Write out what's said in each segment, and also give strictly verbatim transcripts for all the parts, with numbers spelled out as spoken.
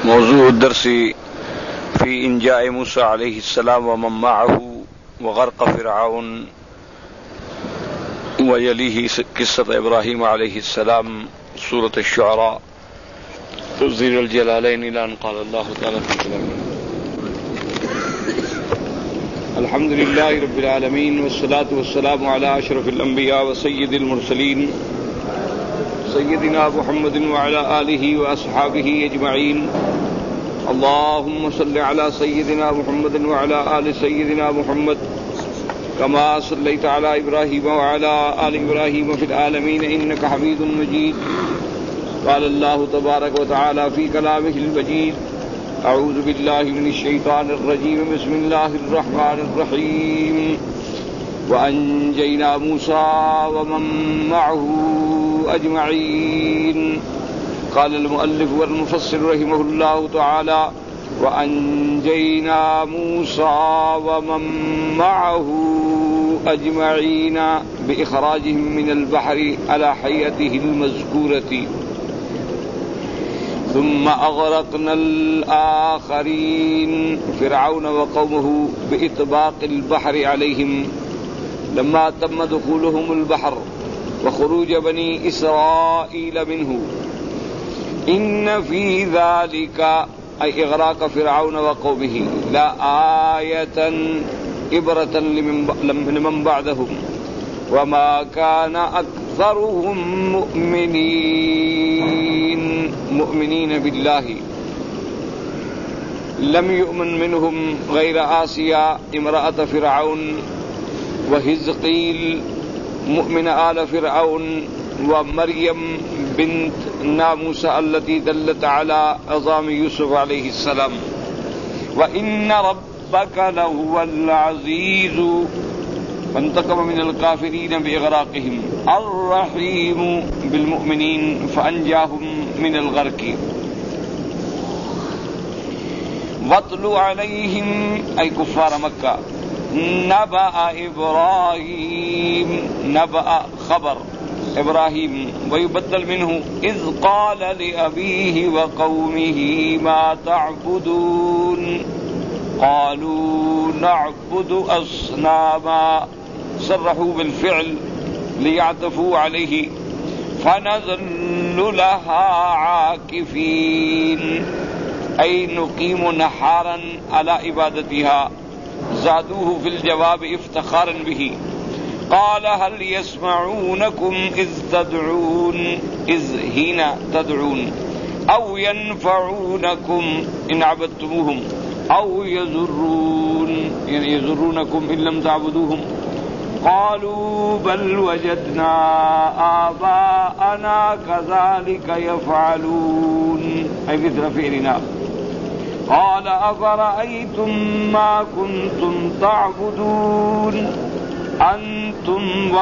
موضوع الدرس في إنجاء موسى عليه السلام ومن معه وغرق فرعون ويليه قصة إبراهيم عليه السلام سورة الشعراء تظهر الجلالين إلى أن قال الله تعالى في كلامه الحمد لله رب العالمين والصلاة والسلام على أشرف الأنبياء وسيد المرسلين سيدنا محمد وعلى آله وأصحابه أجمعين اللهم صل على سيدنا محمد وعلى آل سيدنا محمد كما صليت على إبراهيم وعلى آل إبراهيم في العالمين إنك حميد مجيد قال الله تبارك وتعالى في كلامه المجيد أعوذ بالله من الشيطان الرجيم بسم الله الرحمن الرحيم وأنجينا موسى ومن معه أجمعين قال المؤلف والمفسر رحمه الله تعالى وأنجينا موسى ومن معه أجمعين بإخراجهم من البحر على حيته المذكورة ثم أغرقنا الآخرين فرعون وقومه بإطباق البحر عليهم لما تم دخولهم البحر وخروج بني إسرائيل منه إن في ذلك أي إغراق فرعون وقومه لا آية عبرة لمن بعدهم وما كان أكثرهم مؤمنين مؤمنين بالله لم يؤمن منهم غير آسيا امرأة فرعون وهزقيل مؤمن آل فرعون ومريم بنت ناموسى التي دلت على عظام يوسف عليه السلام وإن ربك لهو العزيز فانتقم من الكافرين بإغراقهم الرحيم بالمؤمنين فأنجاهم من الغرق واتل عليهم أي كفار مكة نبأ إبراهيم نبأ خبر إبراهيم ويبدل منه إذ قال لأبيه وقومه ما تعبدون قالوا نعبد أصناما صرحوا بالفعل ليعطفوا عليه فنظل لها عاكفين أي نقيم نحارا على عبادتها زادوه في الجواب افتخارا به قال هل يسمعونكم إذ تدعون إذ هنا تدعون أو ينفعونكم إن عبدتموهم أو يزرون يعني يزرونكم إن لم تعبدوهم قالوا بل وجدنا آباءنا كذلك يفعلون أي مثل فعلنا قال أفرأيتم ما كنتم تعبدون أنتم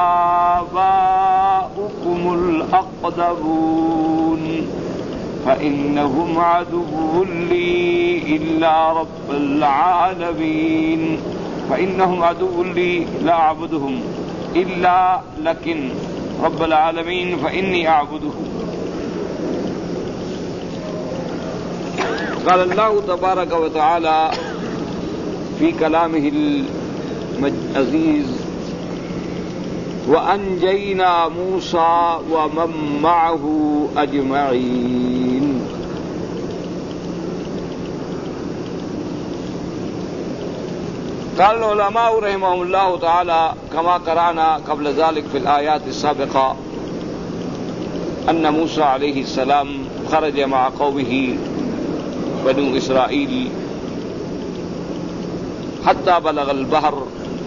وآباؤكم الأقدمون فإنهم عدو لي إلا رب العالمين فإنهم عدو لي لا أعبدهم إلا لكن رب العالمين فإني أعبده. قال الله تبارك وتعالى في كلامه العزيز وأنجينا موسى ومن معه أجمعين. قال العلماء رحمهم الله تعالى كما قرأنا قبل ذلك في الآيات السابقة أن موسى عليه السلام خرج مع قومه بنو إسرائيل حتى بلغ البحر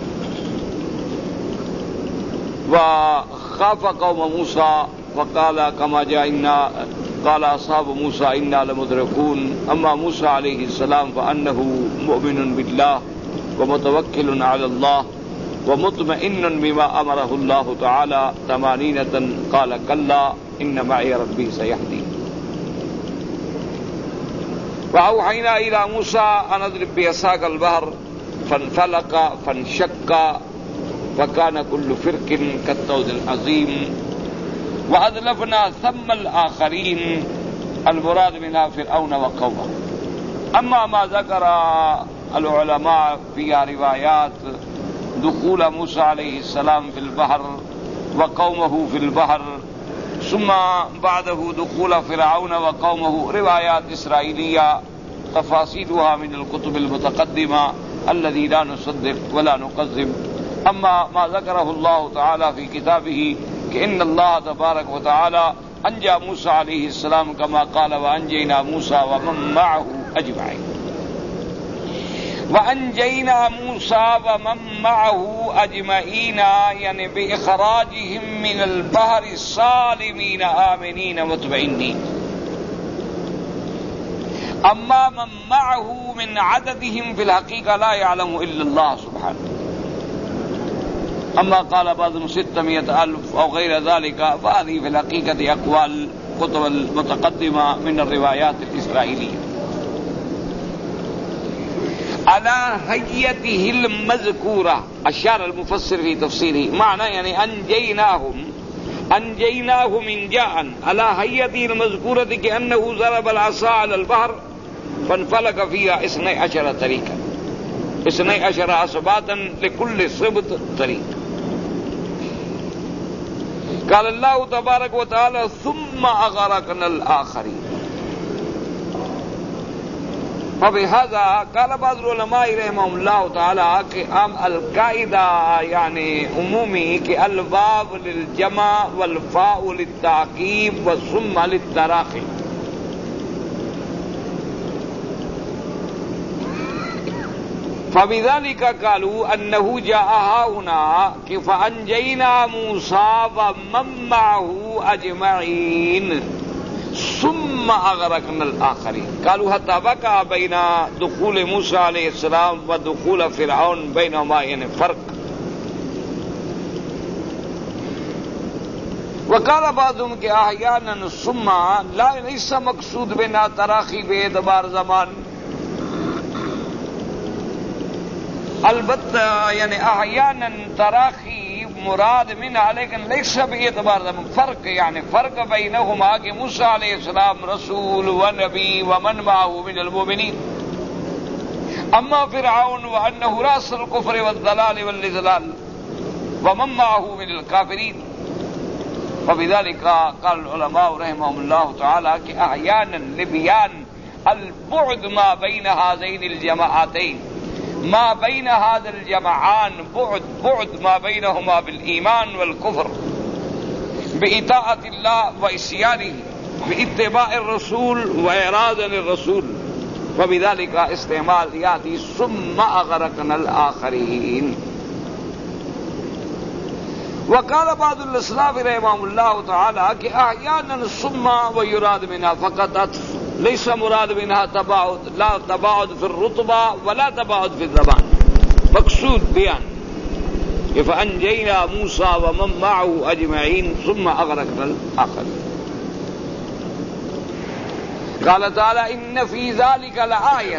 وخاف قوم موسى فقال كما جاء إنا قال أصحاب موسى إنا لمدركون. أما موسى عليه السلام فأنه مؤمن بالله ومتوكل على الله ومطمئن بما أمره الله تعالى طمأنينة قال كلا إن معي ربي سيهدين. وأوحينا إلى موسى أن اضرب بعصاك البحر فانفلق فانشق فكان كل فرق كالطود العظيم وأذلفنا ثم الآخرين المراد منها فرعون وقومه. اما ما ذكر العلماء فيها روايات دخول موسى عليه السلام في البحر وقومه في البحر ثم بعده دخول فرعون وقومه، روایات اسرائیلیہ تفاصیلها من الكتب المتقدمة الذي لا نصدق ولا نكذب. اما ما ذكره الله تعالى في كتابه کہ ان اللہ تبارک و تعالی انجا موسیٰ علیہ السلام كما قال وانجینا موسیٰ ومن معه اجمعین، وانجینا موسیٰ ومن معه اجمعین یعنی باخراجهم من البحر سالمین آمنین مطمئنین. اما من معه من عددهم في الحقيقة لا يعلم الا الله سبحانه. اما قال بعضهم ستمائة ألف او غير ذلك فهذه في الحقيقة اقوال كتب المتقدمة من الروايات الإسرائيلية. على هيئته المذكورة أشار المفسر في تفسيره معنى يعني أنجيناهم أنجيناهم إنجاء على هيئته المذكورة كأنه ضرب العصا على البحر فانفلق فيها اثني عشر طريقا اثني عشر أصباتا لكل صبت طريق. قال الله تبارك وتعالى ثم أغرقنا الآخرين. فبهذا قال بعض العلماء رحمهم الله تعالى کہ عام القاعدہ یعنی عمومی کہ الواو للجمع والفاء للتعقیب والثم للتراخی. فبذلك قالوا أنه جاء هنا فأنجينا موسى ومن معه أجمعين ثم أغرقنا الآخرين. قالوا حتى بقى بين دخول موسى عليه السلام ودخول فرعون بينهما يعني فرق. وقال بعضهم کہ احيانا ثم لا ليس مقصود بنا تراخی باعتبار زمان، البتہ یعنی احیانا تراخی مراد منها لیکن لیس باعتبار زمان، فرق یعنی فرق بینہما کہ موسیٰ علیہ السلام رسول و نبی ومن معه من المؤمنین، اما فرعون وانه راس الكفر والضلال والاضلال ومن معه من الكافرین. وبذلك قال العلماء رحمهم الله تعالى کہ احیانا لبیان البعد ما بین هذین الجماعتین، ما بين هذا الجمعان بعد بعد ما بينهما بالإيمان والكفر، بإطاعة الله وإسيانه، باتباع الرسول وإعراض الرسول. وبذلك استعمال ياتي ثم أغرقنا الآخرين. وقال بعض الأسلاف رحمهم الله تعالى کہ أحيانا ثم ويراد منها فقط عطف، ليس مراد منها تباعد، لا تباعد في الرتبة ولا تباعد في الزمان، مقصود بیان. فأنجينا موسى ومن معه أجمعين ثم أغرقنا الآخرين. قال تعالى إن في ذلك لآية،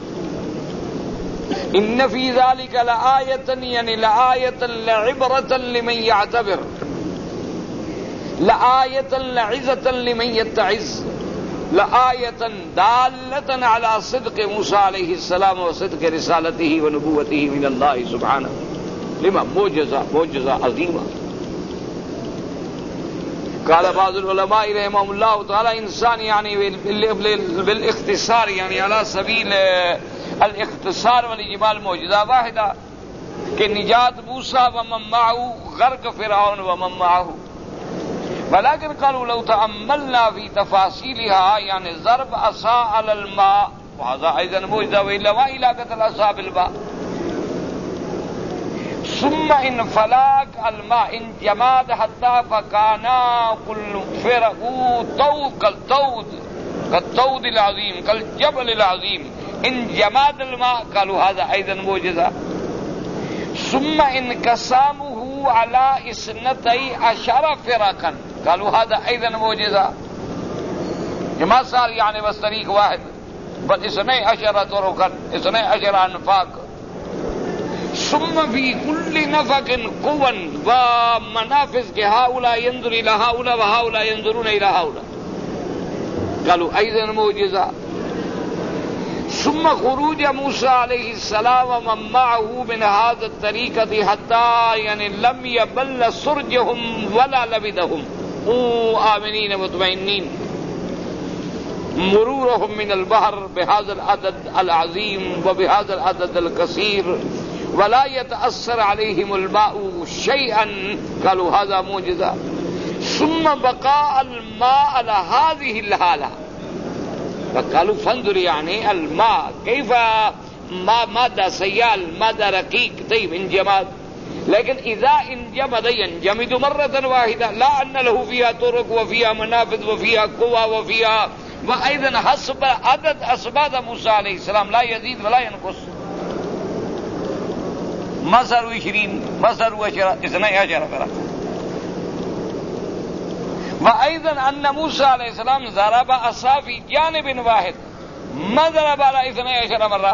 إن في ذلك لآية يعني لآية لعبرة لمن يعتبر، لآية لعزة لمن يتعز، لآية دالة على صدق موسى عليه السلام وصدق رسالته ونبوته من الله سبحانه، لما معجزة معجزة عظيمة. قال بعض العلماء رحمهم الله تعالى إنسان يعني بالاختصار يعني على سبيل الاختصار والإجمال معجزة واحدة کہ نجات موسیٰ ومن معه، غرق فرعون ومن معه. ولكن قالوا لو تأملنا في تفاصيلها يعني ضرب عصا على الماء وهذا أيضا معجزة، وإلا ما علاقة العصا بالماء. ثم انفلاق الماء انجماد حتى فكانا كل فرق طود كالطود كالطود العظيم كالجبل العظيم، انجماد الماء قالوا هذا أيضا معجزة. ثم انقسامه على اثنتي عشر فرقا قالوا هذا أيضا معجزة. ما صار يعني بس طريق واحد بل اثني عشر طرقا اثني عشر أنفاق. ثم في كل نفق قوى ومنافذ کہ هؤلاء ينظر إلى هؤلاء وهؤلاء ينظرون إلى هؤلاء. قالوا أيضا معجزة. ثم خروج موسى عليه السلام ومن معه من هذا الطريقة حتى يعني لم يبل سرجهم ولا لبدهم آمنين مطمئنين مرورهم من البحر بهذا العدد العظيم وبهذا العدد الكثير ولا يتأثر عليهم الماء شيئا. قالوا هذا معجزة. ثم بقاء الماء على هذه الحالة فقالوا فانظر يعني الماء كيف ما مادة سيال مادة رقيق طيب انجماد، لیکن اذا انجمد ينجمد مرة واحدة لا ان له فيها طرق وفيها منافذ وفيها قوى وفيها وايضا حسب عدد اسباب موسى عليه السلام لا يزيد ولا ينقص. مصر عشرين مصر عشرة اثني عشر فرق. وأيضا أن موسى عليه السلام ضرب عصا في جانب واحد ما ضرب على اثني عشر مرة،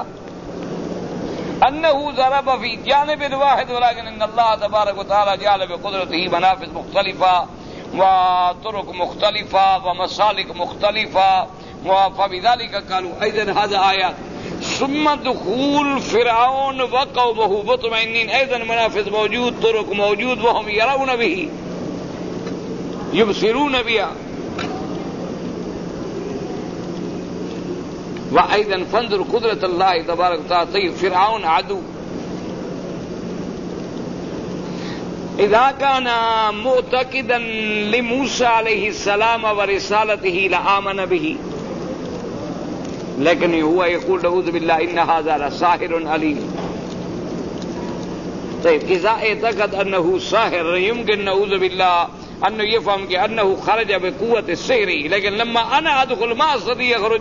أنه ضرب في جانب واحد ولكن إن الله تبارك وتعالى جعل بقدرته منافذ مختلفة وطرق مختلفة ومسالك مختلفة. فبذلك قالوا أيضا هذا آيات. ثم دخول فرعون وقومه مطمئنين أيضا منافذ موجود طرق موجود وهم يرون به يبصرون بها. وأيضا فانظر قدرة الله تبارك وتعالى. طيب فرعون عدو إذا كان معتقدا لموسى عليه السلام ورسالته لآمن به، لیکن هو يقول نعوذ بالله إن هذا لساحر عليم. طيب إذا اعتقد أنه ساحر يمكن نعوذ بالله أنه يفهم أنه خرج بقوة السحر، لیکن لما أنا أدخل ما أستطيع يخرج.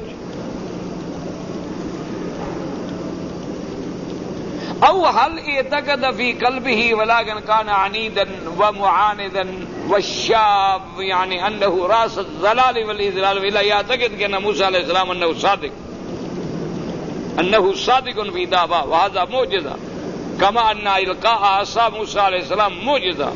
أو هل اعتقد في قلبه ولكن كان عنيدا ومعاندا والشاب يعني أنه راس الضلال والإضلال، ولا يعتقد أن موسى عليه السلام أنه صادق أنه صادق في دعواه وهذا معجزة، كما أن إلقاء عصا موسى عليه السلام معجزة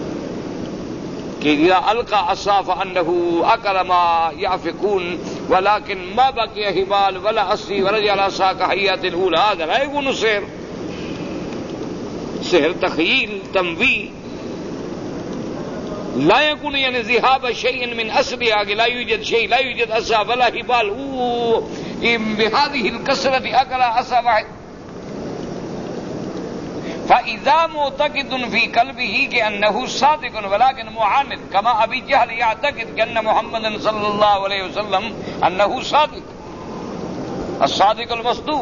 کہ اذا القى عصا فانه اكل ما يعفكون ولكن ما بقي هبال ولا عصي ورجع العصا كحيات الاولى. هذا لا يكون سحر. سحر تخيل تنبيه لا يكون يعني ذهاب شيء من اصلها، لا يوجد شيء لا يوجد عصا ولا هبال بهذه الكثرة اكل عصا واحد. فإذا معتقد في قلبه كأنه صادق ولكن معاند كما أبي جهل يعتقد كأن محمد صلى الله عليه وسلم أنه صادق الصادق المصدوق،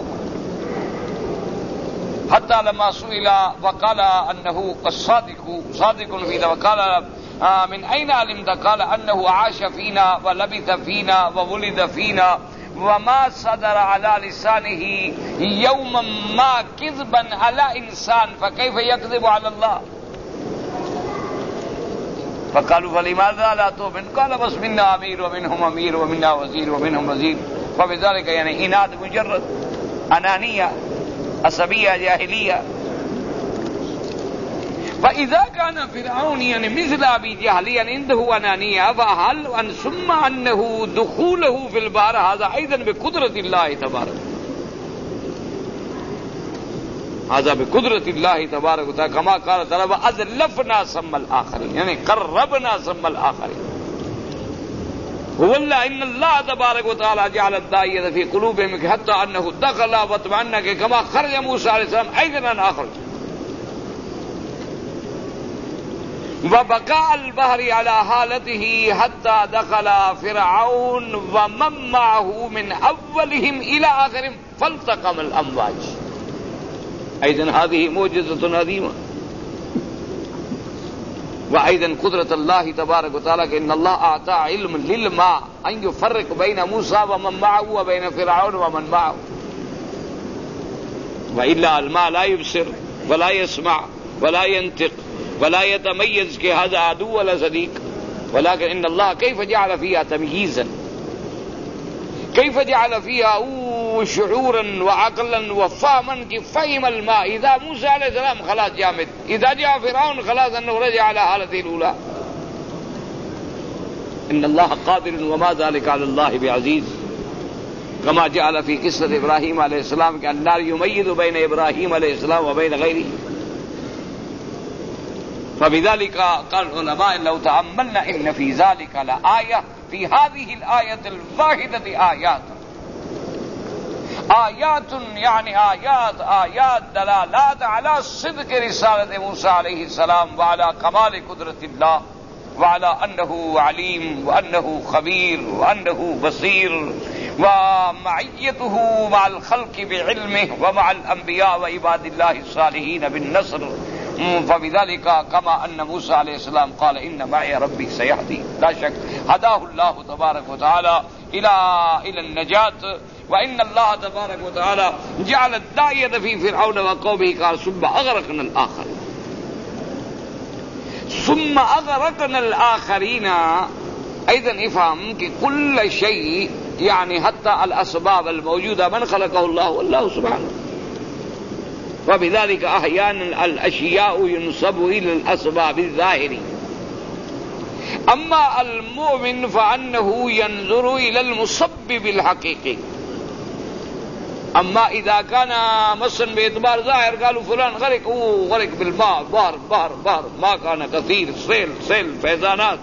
حتى لما سئل وقال أنه الصادق صادق فينا وقال آه من أين علمت؟ قال أنه عاش فينا ولبث فينا وولد فينا وما صدر على لسانه يوما ما كذبا على انسان فكيف يكذب على الله؟ فقالوا فلماذا لا تؤمن؟ قال بس منا امير ومنهم امير ومنا وزير ومنهم وزير. فبذلك يعني اناد مجرد انانيه عصبيه جاهليه. فإذا كان فرعون يعني مثل أبي جهل يعني عنده أنانية فهل أن ثم أنه دخوله في البحر هذا أيضا بقدرة الله تبارك هذا بقدرة الله تبارك وتعالى كما قال تعالى وأزلفنا ثم الآخرين يعني قربنا ثم الآخرين. هو الله إن الله تبارك وتعالى جعل الداعية في قلوبهم حتى أنه دخل واطمأن كما خرج موسى عليه السلام أيضا أن أخرج. وبقاء البحر على حالته حتى دخل فرعون ومن معه من أولهم إلى آخرهم فالتقم الأمواج. أيضا هذه معجزة عظيمة. وأيضا قدرة الله تبارك وتعالى إن الله أعطى علم للماء أن يفرق بين موسى ومن معه وبين فرعون ومن معه، وإلا الماء لا يبصر ولا يسمع ولا ينطق ولا يتميز کہ هذا عدو ولا صديق، ولكن إن الله كيف جعل فيها تمييزا، كيف جعل فيها شعورا وعقلا وفهما کہ فهم الماء. إذا موسى عليه السلام خلاص جامد، إذا جاء فرعون خلاص أنه رجع على حالته الأولى. ان اللہ قادر وما ذلك على الله بعزیز، كما جعل في قصة ابراہیم علیہ السلام کہ النار يميز بين ابراہیم علیہ السلام وبين غيره. فبذلك قال العلماء لو تأملنا ان في ذلك لآية، في هذه الآية الواحدة آيات آيات يعني آيات آيات دلالات على صدق رسالة موسى عليه السلام وعلى كمال قدرة الله وعلى أنه عليم وأنه خبير وأنه بصير ومعيته مع الخلق بعلمه ومع الأنبياء وعباد الله الصالحين بالنصر. فبذلك كما أن موسى عليه السلام قال إن معي ربي سيهدي، لا شك هداه الله تبارك وتعالى إلى إلى النجاة. وإن الله تبارك وتعالى جعل الداعية في فرعون وقومه قال ثم أغرقنا الآخرين ثم أغرقنا الآخرين. أيضا افهم کہ كل شيء يعني حتى الأسباب الموجودة من خلقه الله والله سبحانه. وبذلك أحيانا الأشياء ينسب إلى الأسباب الظاهرة، أما المؤمن فأنه ينظر إلى المسبب الحقيقي. أما إذا كان مثلا باعتبار ظاهر قالوا فلان غرق، أوه غرق بالماء، بحر بحر بحر، ما كان كثير، سيل سيل فيضانات.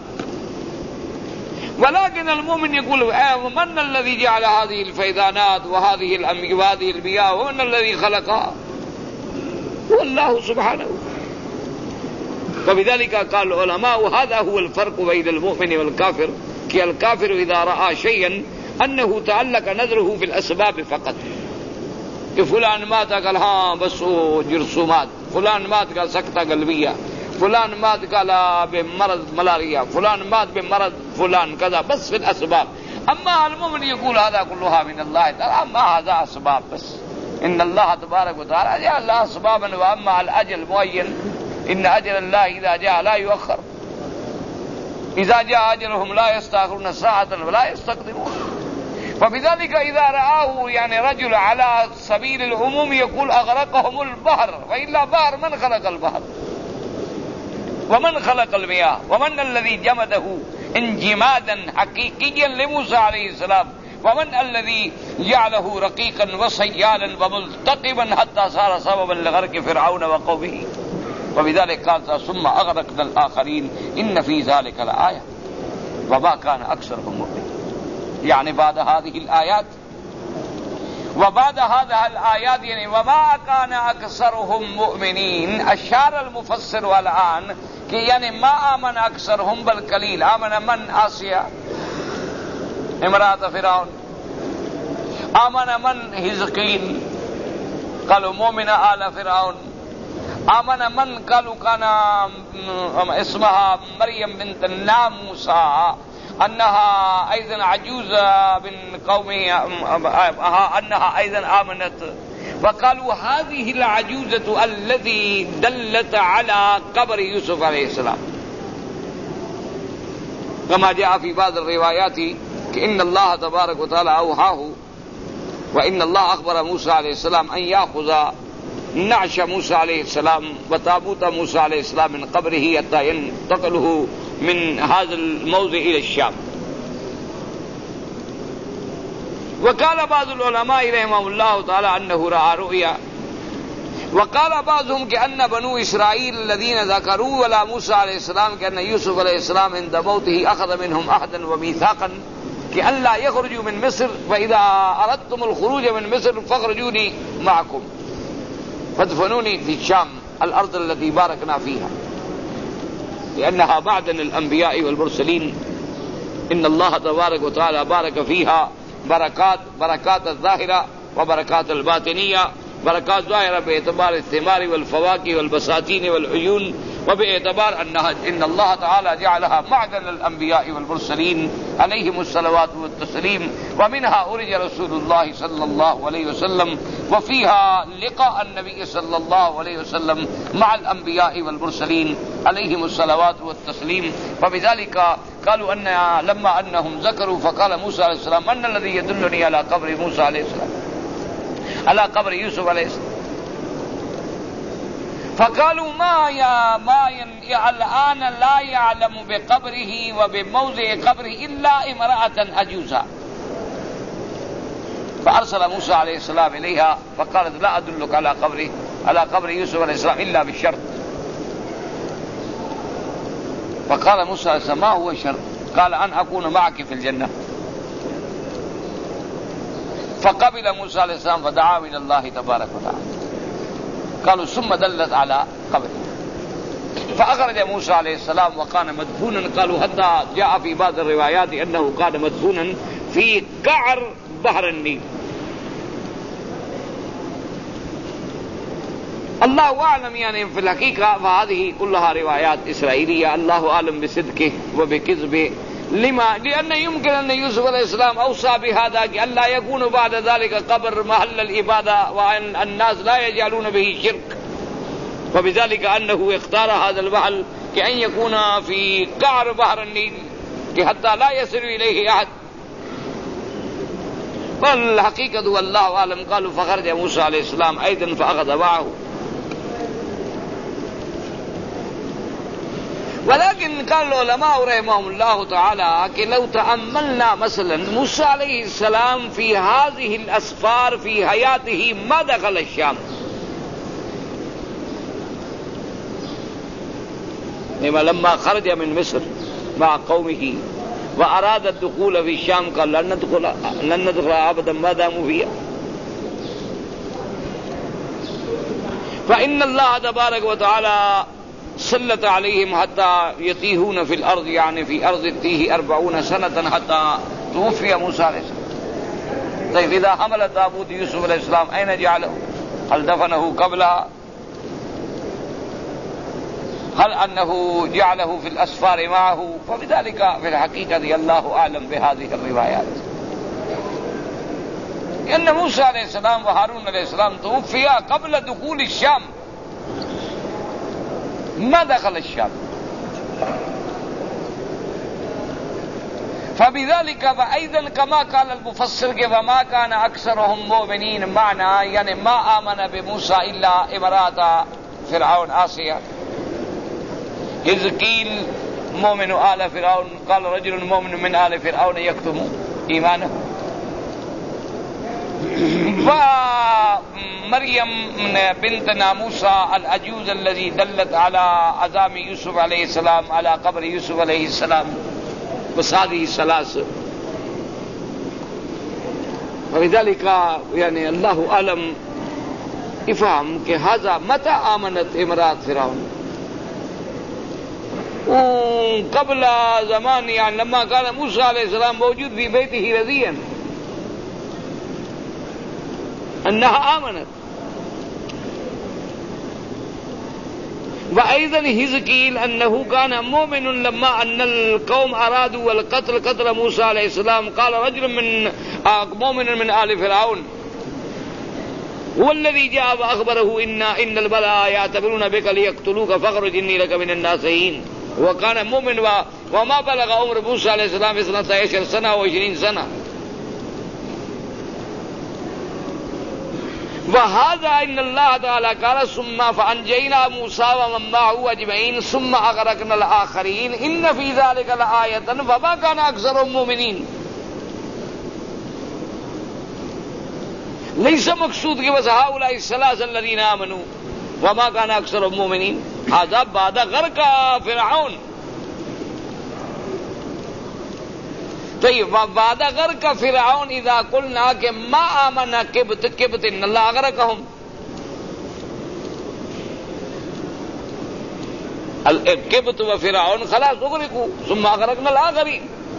ولكن المؤمن يقول من الذي جعل هذه الفيضانات وهذه الأمي وهذه المياه ومن الذي خلقها؟ هو الله سبحانه. وبذلك قال العلماء هذا هو الفرق بين المؤمن والكافر، کہ الكافر إذا رأى شيئا أنه تعلق نظره في الأسباب فقط، کہ فلان مات قال ہاں بس وہ جرثومات، فلان مات قال سکتہ قلبیہ، فلان مات قال بمرض ملاريا، فلان مات بمرض فلان كذا، بس في الأسباب. أما المؤمن يقول هذا كلها من الله تعالى، أما هذا أسباب بس، إن الله تبارك وتعالى جعل لها أسبابا. وأما الأجل معين إن أجل الله إذا جاء لا يؤخر، إذا جاء أجلهم لا يستأخرون ساعة ولا يستقدمون. فبذلك إذا رآه يعني رجل على سبيل العموم يقول أغرقهم البحر، وإلا بحر من خلق البحر ومن خلق المياه ومن الذي جمده انجمادا حقيقيا لموسى عليه السلام، ومن الذي جعله رقيقا وصيالا وملتقبا حتى صار سببا لغرق فرعون وقومه. وبذلك قال ثم أغرقنا الآخرين إن في ذلك لآية وما كان أكثرهم مؤمنين. يعني بعد هذه الآيات وبعد هذه الآيات يعني وما كان أكثرهم مؤمنين، أشار المفسر الآن کہ یعنی ما آمن أكثرهم بل قليل. آمن من؟ آسيا امرأة فرعون. آمن من؟ حزقيل. قالوا مؤمن آل فرعون. آمن من؟ قالوا كان اسمها مريم بنت الناموسى أنها أيضا عجوزة من قومها، أنها أيضا آمنت. وقالوا هذه العجوزة التي دلت على قبر يوسف عليه السلام، كما جاء في بعض الروايات إن الله تبارك وتعالى أوحاه وإن الله أخبر موسى عليه السلام أن يأخذ نعش موسى عليه السلام وتابوت موسى عليه السلام من قبره حتى ينتقله من هذا الموضع إلى الشام. وقال بعض العلماء رحمهم الله تعالى أنه رأى رؤيا. وقال بعضهم كأن بنو إسرائيل الذين ذكروا على موسى عليه السلام كأن يوسف عليه السلام عند موته أخذ منهم عهدا وميثاقا كأن لا يخرجوا من مصر، فإذا أردتم الخروج من مصر فاخرجوني معكم فادفنوني في الشام الأرض التي باركنا فيها، لأنها معدن الأنبياء والمرسلين. إن الله تبارك وتعالى بارك فيها بركات بركات الظاهرة وبركات الباطنية. بركات ظاهرة باعتبار الثمار والفواكه والبساتين والعيون، وباعتبار أنها إن الله تعالى جعلها معدن الأنبياء والمرسلين عليهم الصلوات والتسليم. ومنها أرج رسول الله صلى الله عليه وسلم، وفيها لقاء النبي صلى الله عليه وسلم مع الأنبياء والمرسلين عليهم الصلوات والتسليم. فبذلك قالوا أن لما أنهم ذكروا فقال موسى عليه السلام من الذي يدلني على قبر موسى عليه السلام على قبر يوسف عليه السلام. فقالوا ما يا ما الآن لا يعلم بقبره وبموضع قبره إلا امرأة عجوزا فأرسل موسى عليه السلام إليها فقالت لا أدلك على قبره على قبر يوسف عليه السلام إلا بالشرط. فقال موسى عليه السلام ما هو الشرط؟ قال أن أكون معك في الجنة. فقبل موسى عليه السلام فدعا إلى الله تبارك وتعالى. قالوا ثم دلت على قبره فأخرج موسى عليه السلام وكان مدفونا. قالوا حتى جاء في بعض الروايات أنه كان مدفونا في قعر بحر النيل. الله أعلم يعني في الحقيقة فهذه كلها روايات إسرائيلية الله أعلم بصدقه وبكذبه. لما؟ لأن يمكن أن يوسف عليه السلام أوصى بهذا أن لا يكون بعد ذلك قبر محل العبادة وأن الناس لا يجعلون به شرك، وبذلك أنه اختار هذا المحل كأن يكون في قعر بحر النيل حتى لا يصل إليه أحد. والحقيقة والله أعلم. قالوا فخرج موسى عليه السلام أيضا فأخذ معه. ولكن قال العلماء رحمهم الله تعالى کہ لو تأملنا مثلا موسى عليه السلام في هذه الأسفار في حياته ما دخل الشام. لما خرج من مصر مع قومه وأراد الدخول في الشام قال لن ندخل لن ندخل أبدا ما داموا فيها. فإن الله تبارك وتعالى سلط عليهم حتى يتيهون في الأرض يعني في أرض التيه أربعون سنة حتى توفي موسى عليه السلام. طيب إذا حمل التابوت يوسف عليه السلام أين جعله؟ هل دفنه قبلها؟ هل أنه جعله في الأسفار معه؟ فبذلك في الحقيقة الله أعلم بهذه الروايات. إن موسى عليه السلام وهارون عليه السلام توفيا قبل دخول الشام ما دخل الشام. فبذلك فأيضا كما قال المفسر وما كان أكثرهم مؤمنين معنا يعني ما آمن بموسى إلا امرأة فرعون آسيا. إذ قيل مؤمن آل فرعون قال رجل مؤمن من آل فرعون يكتم إيمانه. ومريم بنت ناموسى العجوز الذي دلت على عظام يوسف عليه السلام على قبر يوسف عليه السلام. بس هذه الثلاث. ولذلك يعني الله أعلم افهم کہ هذا متى آمنت امرأة فرعون قبل زمان يعني لما كان موسى عليه السلام موجود في بيته رضيا أنها آمنت. وأيضا حزقيل أنه كان مؤمن لما أن القوم أرادوا القتل قتل موسى عليه السلام قال رجل من مؤمن من آل فرعون هو الذي جاء وأخبره إن إن البلاء يعتبرون بك ليقتلوك فاخرج إني لك من الناصحين. وكان مؤمن وما بلغ عمر موسى عليه السلام اثنتا عشر سنة وعشرين سنة. وهذا إن الله تعالى قال ثم فأنجينا موسى ومن معه أجمعين ثم أغرقنا الآخرين إن في ذلك لآية فما كان أكثرهم مؤمنين. ليس مقصود کہ بس هؤلاء الثلاثة الذين آمنوا وما كان أكثرهم مؤمنين. هذا بعد غرق فرعون. طيب بعد غرق فرعون إذا قلنا کہ ما آمن قبط قبط إن الله أغرقهم. القبط وفرعون خلاص أغرقوا ثم أغرقنا الآخرين.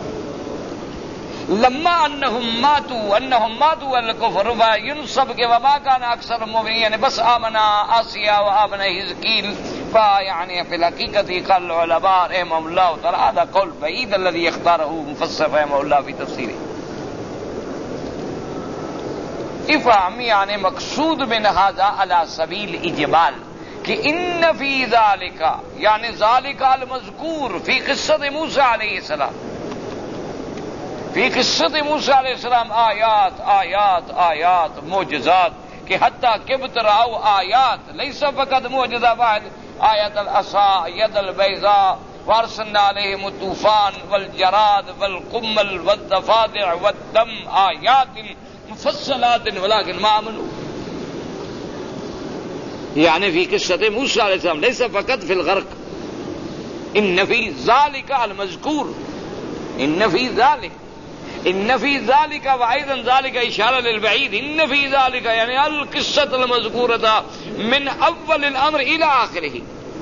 لما انهم ماتوا انهم ماتوا الكفر وينصب وما كان اكثر المؤمنين يعني بس امن آسيا وامن حزقيل. فيعني في الحقيقه قال العلماء رحمهم الله تعالى هذا قول بعيد الذي اختاره مفسر رحمه الله في تفسيره. افهم يعني مقصود من هذا على سبيل اجمال کہ ان فی ذلك يعني ذلك المذکور في قصة موسى عليه السلام في قصة موسى علیہ السلام آیات آیات آیات معجزات کہ حتیٰ کبت رأوا آیات لیس فقط معجزہ واحد آیت العصا ید البیضاء وارسلنا علیہم الطوفان والجراد والقمل والضفادع والدم آیات مفصلات ولكن ما آمنوا. یعنی فی قصة موسیٰ علیہ السلام لیس فقط فی الغرق ان فی ذالک المذکور ان فی ذالک ان فی ذالک وایضا ذالک اشارہ للبعید ان فی ذالک یعنی القصة المذکورۃ من اول الامر الى آخرہ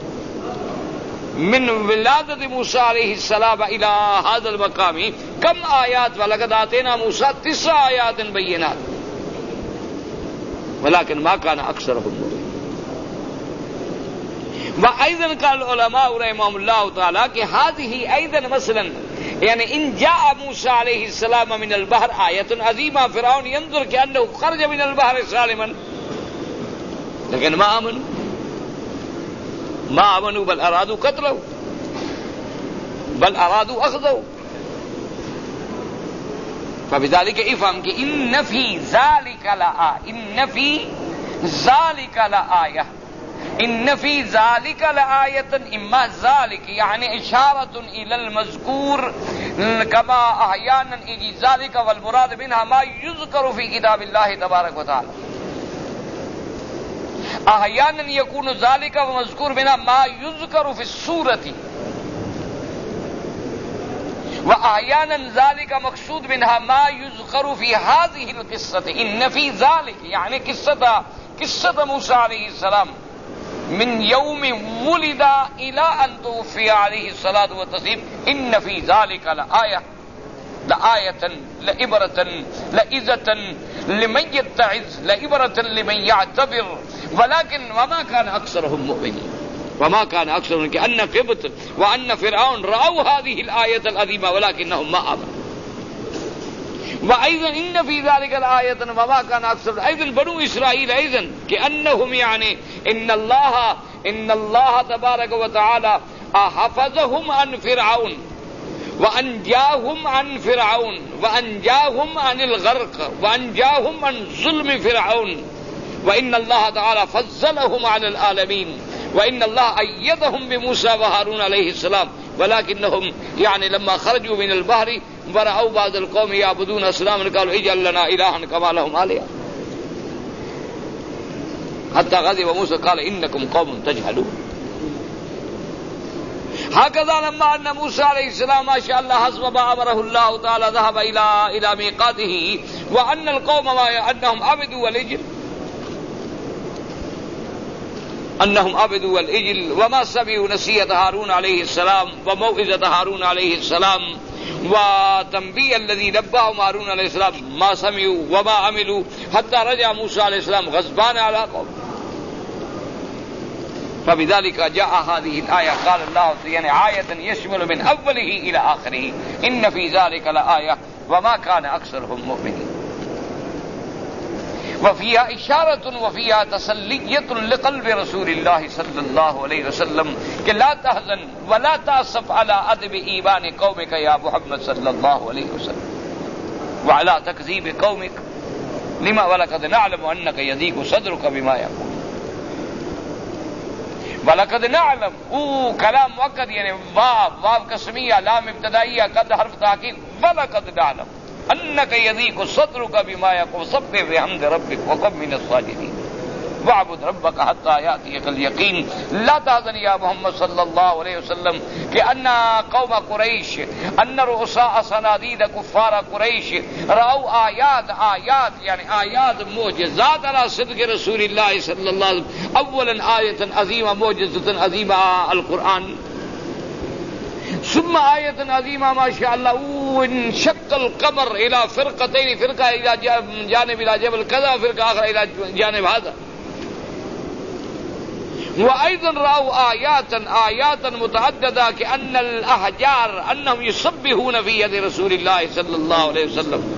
من ولادت موسیٰ علیہ السلام الى هذا المقام کم آیات ولقد آتینا موسیٰ تسع آیات بینات ولكن ما كان اکثرهم مؤمنین. وأيضا قال العلماء رحمهم الله تعالى کہ هذه أيضا مثلا يعني إن جاء موسى عليه السلام من البحر آية عظيمة فرعون ينظر كأنه خرج من البحر سالما لكن ما آمنوا ما آمنوا بل أرادوا قتله بل أرادوا أخذه. فبذلك افهم کہ إن في ذلك لآية إن في ذلك لآية ان فی ذالک لآیۃ اما ذالک یعنی اشارۃ الی المذکور کما احیانا الی ذالک والمراد منها ما یذکر فی کتاب اللہ تبارک و تعالی. احیانا یکون ذالک ومذکور منها ما یذکر فی السورۃ واحیانا ذالک مقصود منها ما یذکر فی هذه القصۃ. ان فی ذالک یعنی قصۃ قصۃ موسیٰ علیہ السلام من یوم ولد الى ان توفی علیہ الصلاۃ والتسلیم ان فی ذلک لآیہ لآیۃ لعبرۃ لعظۃ لمن یتعظ لعبرۃ لمن یعتبر ولكن وما كان اکثرهم مؤمنین. وما كان اکثرهم کہ ان قبط وان فرعون رأوا هذه الآیۃ العظیمہ ولكنهم ما آمنوا. وأيضا إن في ذلك الآية وما كان أكثر أيضا بنو إسرائيل أيضا كأنهم يعني إن الله إن الله تبارك وتعالى حفظهم عن فرعون وأنجاهم عن فرعون وأنجاهم عن الغرق وأنجاهم عن ظلم فرعون وإن الله تعالى فضلهم على العالمين وإن الله أيدهم بموسى وهارون عليه السلام ولكنهم يعني لما خرجوا من البحر ورأوا بعض القوم يعبدون أصناما قالوا اجعل لنا إلها كما لهم آلهة حتى غضب موسى قال إنكم قوم تجهلون. هكذا لما أن موسى عليه السلام ما شاء الله حسب ما أمره الله تعالى ذهب إلى إلى ميقاته وأن القوم ما أنهم عبدوا العجل أنهم عبدوا العجل وما سمعوا نصيحة هارون عليه السلام وموعظة هارون عليه السلام وتنبيه الذي نبههم هارون عليه السلام ما سمعوا وما عملوا حتى رجع موسى عليه السلام غضبان على قوم. فبذلك جاء هذه الآية قال الله يعني آية يشمل من أوله إلى آخره إن في ذلك لآية وما كان أكثرهم مؤمنين. وفيها إشارة وفيها تسلية لقلب رسول الله صلى الله عليه وسلم کہ لا تحزن ولا تأسف على عدم إيمان قومك يا محمد صلى الله عليه وسلم وعلى تكذيب قومك لما ولقد نعلم أنك يضيق صدرك بما يقول. ولقد نعلم او کلام مؤکد یعنی واو واو قسمیہ لام ابتدائیہ قد حرف تاکید ولقد نعلم انك يضيق صدرك بما يقول سبح بحمد ربك وكن من الساجدين واعبد ربك حتى يأتيك اليقين. لا تحزن يا محمد صلى الله عليه وسلم کہ ان قوم قریش ان رؤساء صنادید کفار قریش رأوا آیات آیات یعنی آیات معجزات على صدق رسول الله صلى الله عليه وسلم. اولا آیة عظیمہ معجزة عظیمہ القرآن ثم آية عظيمة ما شاء الله انشق القمر إلى فرقتين فرقة إلى جانب إلى جبل كذا فرقة آخر إلى جانب هذا. وأيضا رأوا آيات آيات متعددة كأن الأحجار أنهم يسبحون في يد رسول الله صلى الله عليه وسلم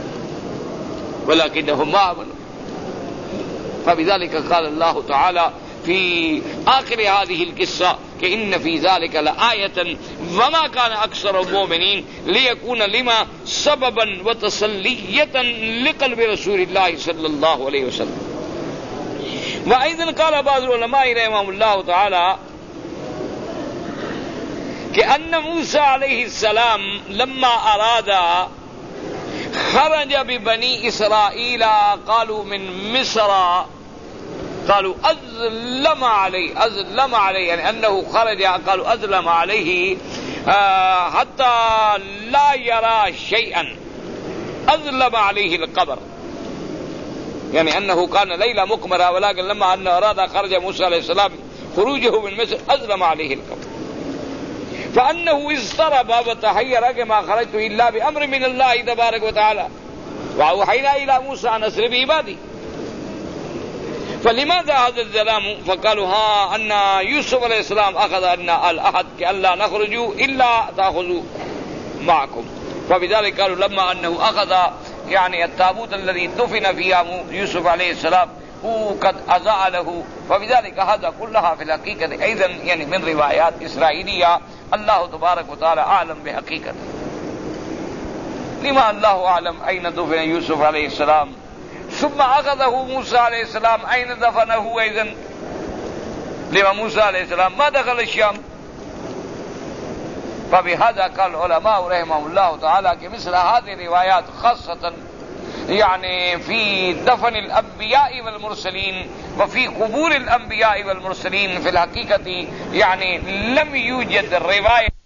ولكنهم ما آمنوا. فبذلك قال الله تعالى في آخر هذه القصة کہ ان فی ذلك لآیة وما كان اکثر المؤمنین لیکون لما سببا وتسلیة لقلب رسول اللہ صلی اللہ علیہ وسلم. وأيضا قال بعض العلماء رحمهم الله تعالى کہ ان موسیٰ علیہ السلام لما اراد خرج ببنی اسرائیل قالوا من مصر قالوا أظلم عليه أظلم عليه يعني أنه خرج قالوا أظلم عليه حتى لا يرى شيئا أظلم عليه القبر يعني أنه كان ليلة مقمرة ولكن لما أن أراد خرج موسى عليه السلام خروجه من مصر أظلم عليه القبر فأنه اضطرب وتحير كما خرجت إلا بأمر من الله تبارك وتعالى وأوحينا إلى موسى أن أسر بعبادي فلماذا هذا الظلام فقالوا ها أن يوسف عليه السلام أخذ أن الأحد كأن لا نخرج إلا تأخذوا معكم فبذلك قالوا لما أنه أخذ يعني التابوت الذي دفن فيها يوسف عليه السلام هو قد أضاع له فبذلك هذا كلها في الحقيقة أيضا يعني من روايات إسرائيلية الله تبارك وتعالى أعلم بحقيقة لما الله أعلم أين دفن يوسف عليه السلام ثم أخذه موسى عليه السلام أين دفنه أيضا لما موسى عليه السلام ما دخل الشام فبهذا قال العلماء رحمهم الله تعالى كمثل هذه الروايات خاصة يعني في دفن الأنبياء والمرسلين وفي قبور الأنبياء والمرسلين في الحقيقة يعني لم يوجد الرواية